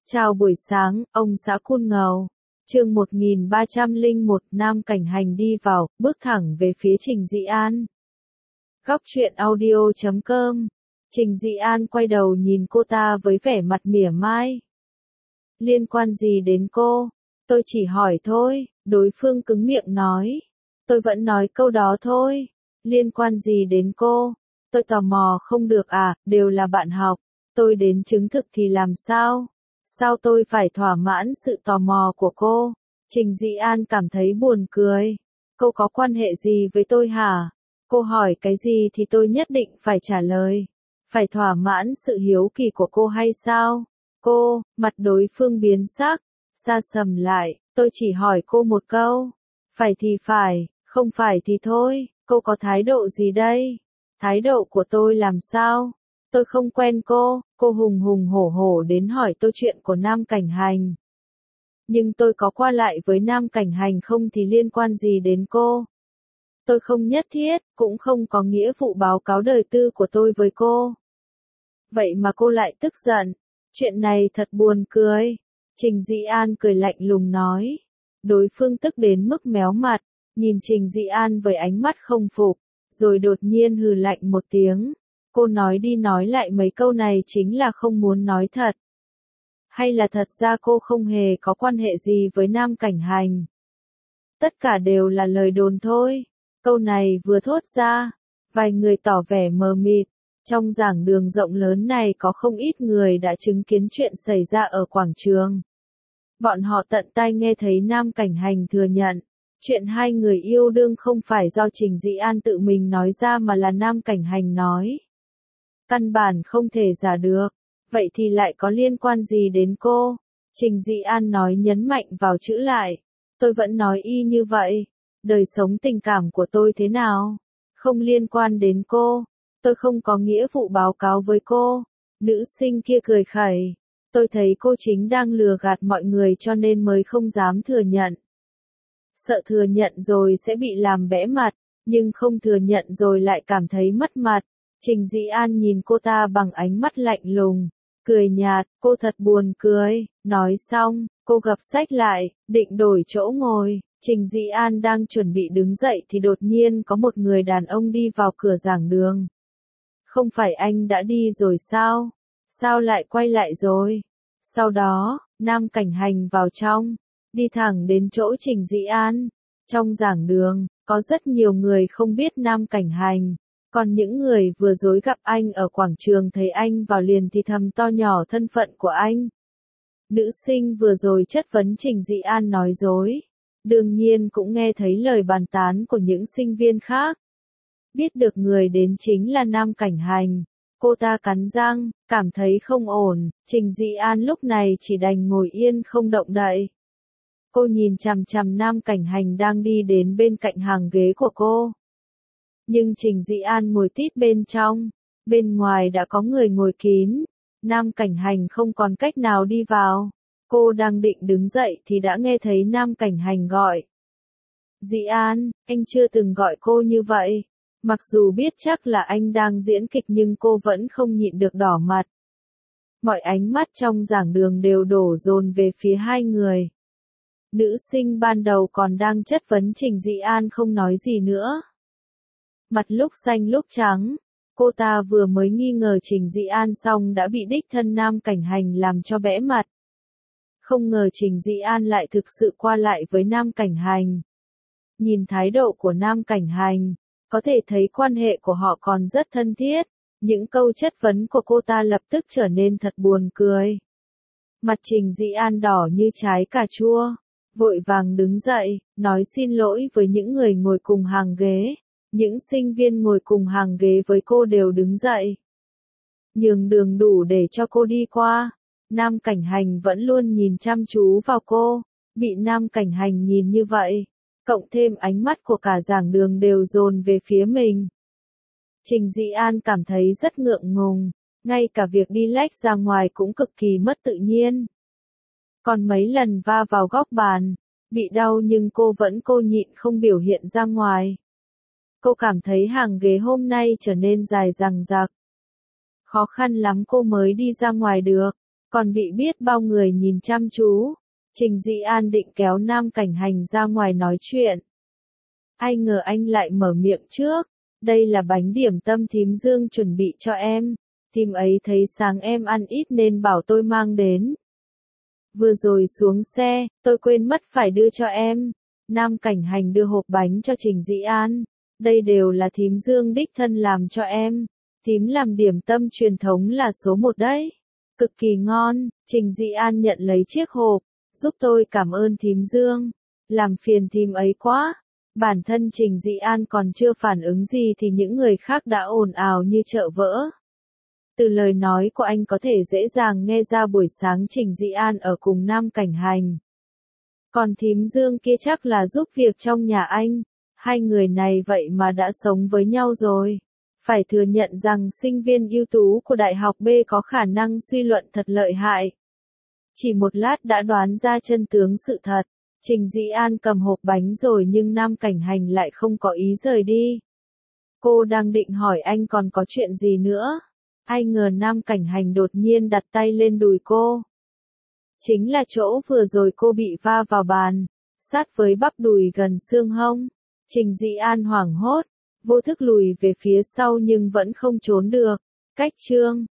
Chào buổi sáng, ông xã Cun Ngầu. Chương 1301, Nam Cảnh Hành đi vào, bước thẳng về phía Trình Dị An. Góc truyện audio.com. Trình Dị An quay đầu nhìn cô ta với vẻ mặt mỉa mai. Liên quan gì đến cô? Tôi chỉ hỏi thôi, đối phương cứng miệng nói. Tôi vẫn nói câu đó thôi. Liên quan gì đến cô? Tôi tò mò không được à, đều là bạn học. Tôi đến chứng thực thì làm sao? Sao tôi phải thỏa mãn sự tò mò của cô? Trình Dị An cảm thấy buồn cười. Cô có quan hệ gì với tôi hả? Cô hỏi cái gì thì tôi nhất định phải trả lời. Phải thỏa mãn sự hiếu kỳ của cô hay sao? Cô, mặt đối phương biến sắc, sa sầm lại, tôi chỉ hỏi cô một câu. Phải thì phải, không phải thì thôi, cô có thái độ gì đây? Thái độ của tôi làm sao? Tôi không quen cô hùng hùng hổ hổ đến hỏi tôi chuyện của Nam Cảnh Hành. Nhưng tôi có qua lại với Nam Cảnh Hành không thì liên quan gì đến cô? Tôi không nhất thiết, cũng không có nghĩa vụ báo cáo đời tư của tôi với cô. Vậy mà cô lại tức giận. Chuyện này thật buồn cười. Trình Dị An cười lạnh lùng nói. Đối phương tức đến mức méo mặt, nhìn Trình Dị An với ánh mắt không phục, rồi đột nhiên hừ lạnh một tiếng. Cô nói đi nói lại mấy câu này chính là không muốn nói thật. Hay là thật ra cô không hề có quan hệ gì với Nam Cảnh Hành? Tất cả đều là lời đồn thôi. Câu này vừa thốt ra, vài người tỏ vẻ mờ mịt. Trong giảng đường rộng lớn này có không ít người đã chứng kiến chuyện xảy ra ở quảng trường. Bọn họ tận tai nghe thấy Nam Cảnh Hành thừa nhận. Chuyện hai người yêu đương không phải do Trình Dị An tự mình nói ra mà là Nam Cảnh Hành nói. Căn bản không thể giả được. Vậy thì lại có liên quan gì đến cô? Trình Dị An nói nhấn mạnh vào chữ lại. Tôi vẫn nói y như vậy. Đời sống tình cảm của tôi thế nào? Không liên quan đến cô. Tôi không có nghĩa vụ báo cáo với cô. Nữ sinh kia cười khẩy. Tôi thấy cô chính đang lừa gạt mọi người cho nên mới không dám thừa nhận. Sợ thừa nhận rồi sẽ bị làm bẽ mặt, nhưng không thừa nhận rồi lại cảm thấy mất mặt. Trình Dị An nhìn cô ta bằng ánh mắt lạnh lùng, cười nhạt, cô thật buồn cười. Nói xong, cô gập sách lại, định đổi chỗ ngồi. Trình Dị An đang chuẩn bị đứng dậy thì đột nhiên có một người đàn ông đi vào cửa giảng đường. Không phải anh đã đi rồi sao? Sao lại quay lại rồi? Sau đó, Nam Cảnh Hành vào trong, đi thẳng đến chỗ Trình Dị An. Trong giảng đường, có rất nhiều người không biết Nam Cảnh Hành. Còn những người vừa rồi gặp anh ở quảng trường thấy anh vào liền thì thầm to nhỏ thân phận của anh. Nữ sinh vừa rồi chất vấn Trình Dị An nói dối. Đương nhiên cũng nghe thấy lời bàn tán của những sinh viên khác. Biết được người đến chính là Nam Cảnh Hành. Cô ta cắn răng, cảm thấy không ổn. Trình Dị An lúc này chỉ đành ngồi yên không động đậy. Cô nhìn chằm chằm Nam Cảnh Hành đang đi đến bên cạnh hàng ghế của cô. Nhưng Trình Dị An ngồi tít bên trong, bên ngoài đã có người ngồi kín. Nam Cảnh Hành không còn cách nào đi vào. Cô đang định đứng dậy thì đã nghe thấy Nam Cảnh Hành gọi. Dị An, anh chưa từng gọi cô như vậy. Mặc dù biết chắc là anh đang diễn kịch nhưng cô vẫn không nhịn được đỏ mặt. Mọi ánh mắt trong giảng đường đều đổ dồn về phía hai người. Nữ sinh ban đầu còn đang chất vấn Trình Dị An không nói gì nữa. Mặt lúc xanh lúc trắng, cô ta vừa mới nghi ngờ Trình Dị An xong đã bị đích thân Nam Cảnh Hành làm cho bẽ mặt. Không ngờ Trình Dị An lại thực sự qua lại với Nam Cảnh Hành. Nhìn thái độ của Nam Cảnh Hành, có thể thấy quan hệ của họ còn rất thân thiết. Những câu chất vấn của cô ta lập tức trở nên thật buồn cười. Mặt Trình Dị An đỏ như trái cà chua, vội vàng đứng dậy, nói xin lỗi với những người ngồi cùng hàng ghế. Những sinh viên ngồi cùng hàng ghế với cô đều đứng dậy. Nhường đường đủ để cho cô đi qua. Nam Cảnh Hành vẫn luôn nhìn chăm chú vào cô. Bị Nam Cảnh Hành nhìn như vậy, cộng thêm ánh mắt của cả giảng đường đều dồn về phía mình. Trình Dị An cảm thấy rất ngượng ngùng. Ngay cả việc đi lách ra ngoài cũng cực kỳ mất tự nhiên. Còn mấy lần va vào góc bàn, bị đau nhưng cô nhịn không biểu hiện ra ngoài. Cô cảm thấy hàng ghế hôm nay trở nên dài dằng dặc. Khó khăn lắm cô mới đi ra ngoài được. còn bị biết bao người nhìn chăm chú. Trình Dĩ An định kéo Nam Cảnh Hành ra ngoài nói chuyện. Ai ngờ anh lại mở miệng trước. Đây là bánh điểm tâm thím Dương chuẩn bị cho em. Thím ấy thấy sáng em ăn ít nên bảo tôi mang đến. Vừa rồi xuống xe, tôi quên mất phải đưa cho em. Nam Cảnh Hành đưa hộp bánh cho Trình Dĩ An. Đây đều là thím Dương đích thân làm cho em. Thím làm điểm tâm truyền thống là số 1 đấy. Cực kỳ ngon. Trình Dĩ An nhận lấy chiếc hộp. Giúp tôi cảm ơn thím Dương. Làm phiền thím ấy quá. Bản thân Trình Dĩ An còn chưa phản ứng gì thì những người khác đã ồn ào như chợ vỡ. Từ lời nói của anh có thể dễ dàng nghe ra buổi sáng Trình Dĩ An ở cùng Nam Cảnh Hành. Còn thím Dương kia chắc là giúp việc trong nhà anh. Hai người này vậy mà đã sống với nhau rồi. Phải thừa nhận rằng sinh viên ưu tú của Đại học B có khả năng suy luận thật lợi hại. Chỉ một lát đã đoán ra chân tướng sự thật. Trình Dĩ An cầm hộp bánh rồi nhưng Nam Cảnh Hành lại không có ý rời đi. Cô đang định hỏi anh còn có chuyện gì nữa. Ai ngờ Nam Cảnh Hành đột nhiên đặt tay lên đùi cô. Chính là chỗ vừa rồi cô bị va vào bàn, sát với bắp đùi gần xương hông. Trình Dĩ An hoảng hốt, vô thức lùi về phía sau nhưng vẫn không trốn được. Cách chương